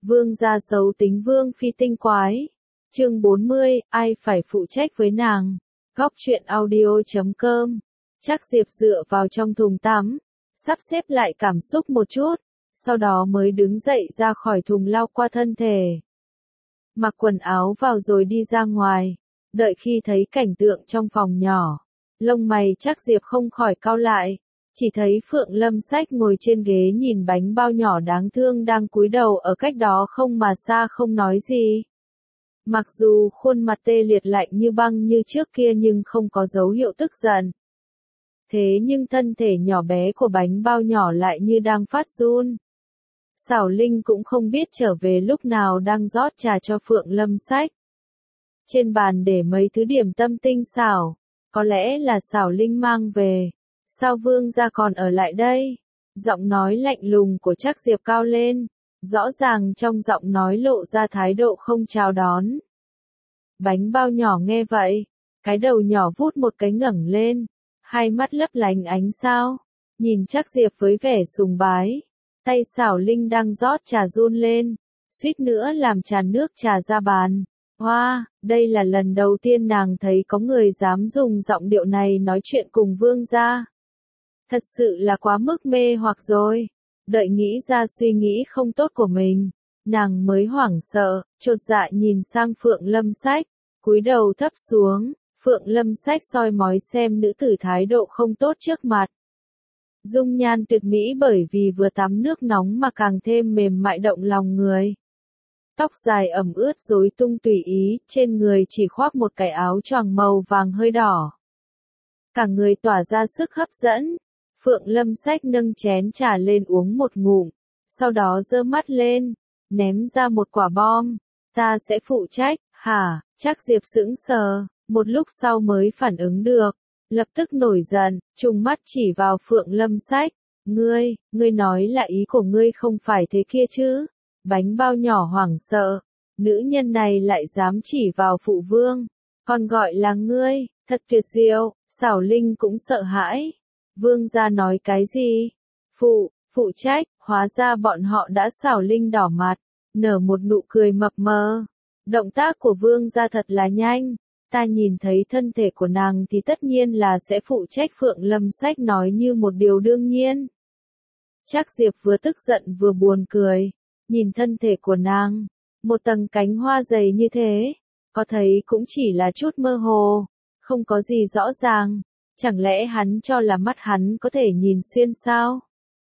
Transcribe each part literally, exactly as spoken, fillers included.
Vương gia xấu tính vương phi tinh quái. Chương bốn mươi, ai phải phụ trách với nàng. Góc truyện audio chấm com. Chắc Diệp dựa vào trong thùng tắm, sắp xếp lại cảm xúc một chút, sau đó mới đứng dậy ra khỏi thùng lau qua thân thể. Mặc quần áo vào rồi đi ra ngoài, đợi khi thấy cảnh tượng trong phòng nhỏ, lông mày Chắc Diệp không khỏi cau lại, chỉ thấy Phượng Lâm Sách ngồi trên ghế nhìn bánh bao nhỏ đáng thương đang cúi đầu ở cách đó không mà xa không nói gì. Mặc dù khuôn mặt tê liệt lạnh như băng như trước kia nhưng không có dấu hiệu tức giận. Thế nhưng thân thể nhỏ bé của bánh bao nhỏ lại như đang phát run. Xảo Linh cũng không biết trở về lúc nào đang rót trà cho Phượng Lâm Sách. Trên bàn để mấy thứ điểm tâm tinh xảo, có lẽ là Xảo Linh mang về. Sao Vương gia còn ở lại đây? Giọng nói lạnh lùng của Chắc Diệp cao lên, rõ ràng trong giọng nói lộ ra thái độ không chào đón. Bánh bao nhỏ nghe vậy, cái đầu nhỏ vút một cái ngẩng lên, hai mắt lấp lánh ánh sao, nhìn Chắc Diệp với vẻ sùng bái. Tay Xảo Linh đang rót trà run lên, suýt nữa làm tràn nước trà ra bàn. Hoa, wow, đây là lần đầu tiên nàng thấy có người dám dùng giọng điệu này nói chuyện cùng vương gia. Thật sự là quá mức mê hoặc rồi. Đợi nghĩ ra suy nghĩ không tốt của mình, nàng mới hoảng sợ, chột dạ nhìn sang Phượng Lâm Sách, cúi đầu thấp xuống. Phượng Lâm Sách soi mói xem nữ tử thái độ không tốt trước mặt. Dung nhan tuyệt mỹ bởi vì vừa tắm nước nóng mà càng thêm mềm mại động lòng người. Tóc dài ẩm ướt rối tung tùy ý, trên người chỉ khoác một cái áo choàng màu vàng hơi đỏ. Cả người tỏa ra sức hấp dẫn. Phượng Lâm Sách nâng chén trà lên uống một ngụm, sau đó giơ mắt lên, ném ra một quả bom. Ta sẽ phụ trách, hả? Chắc Diệp sững sờ, một lúc sau mới phản ứng được, lập tức nổi giận, trùng mắt chỉ vào Phượng Lâm Sách. Ngươi, ngươi nói là ý của ngươi không phải thế kia chứ? Bánh bao nhỏ hoảng sợ, nữ nhân này lại dám chỉ vào phụ vương, còn gọi là ngươi, thật tuyệt diệu. Xảo Linh cũng sợ hãi. Vương gia nói cái gì? Phụ, phụ trách, hóa ra bọn họ đã. Xảo Linh đỏ mặt, nở một nụ cười mập mờ. Động tác của vương gia thật là nhanh, ta nhìn thấy thân thể của nàng thì tất nhiên là sẽ phụ trách. Phượng Lâm Sách nói như một điều đương nhiên. Chắc Diệp vừa tức giận vừa buồn cười, nhìn thân thể của nàng, một tầng cánh hoa dày như thế, có thấy cũng chỉ là chút mơ hồ, không có gì rõ ràng. Chẳng lẽ hắn cho là mắt hắn có thể nhìn xuyên sao?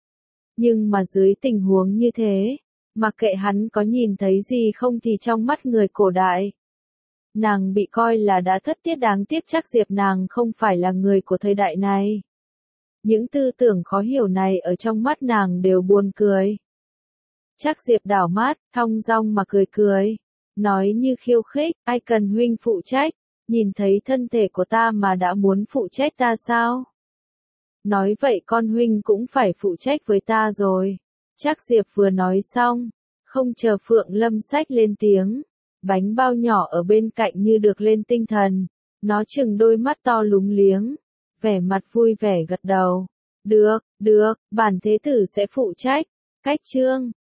Nhưng mà dưới tình huống như thế, mặc kệ hắn có nhìn thấy gì không thì trong mắt người cổ đại, nàng bị coi là đã thất tiết. Đáng tiếc Chắc Diệp nàng không phải là người của thời đại này. Những tư tưởng khó hiểu này ở trong mắt nàng đều buồn cười. Chắc Diệp đảo mắt, thong dong mà cười cười, nói như khiêu khích, ai cần huynh phụ trách. Nhìn thấy thân thể của ta mà đã muốn phụ trách ta sao? Nói vậy con huynh cũng phải phụ trách với ta rồi. Chắc Diệp vừa nói xong, không chờ Phượng Lâm Sách lên tiếng, bánh bao nhỏ ở bên cạnh như được lên tinh thần, nó trừng đôi mắt to lúng liếng, vẻ mặt vui vẻ gật đầu. Được, được, bản thế tử sẽ phụ trách. Cách chương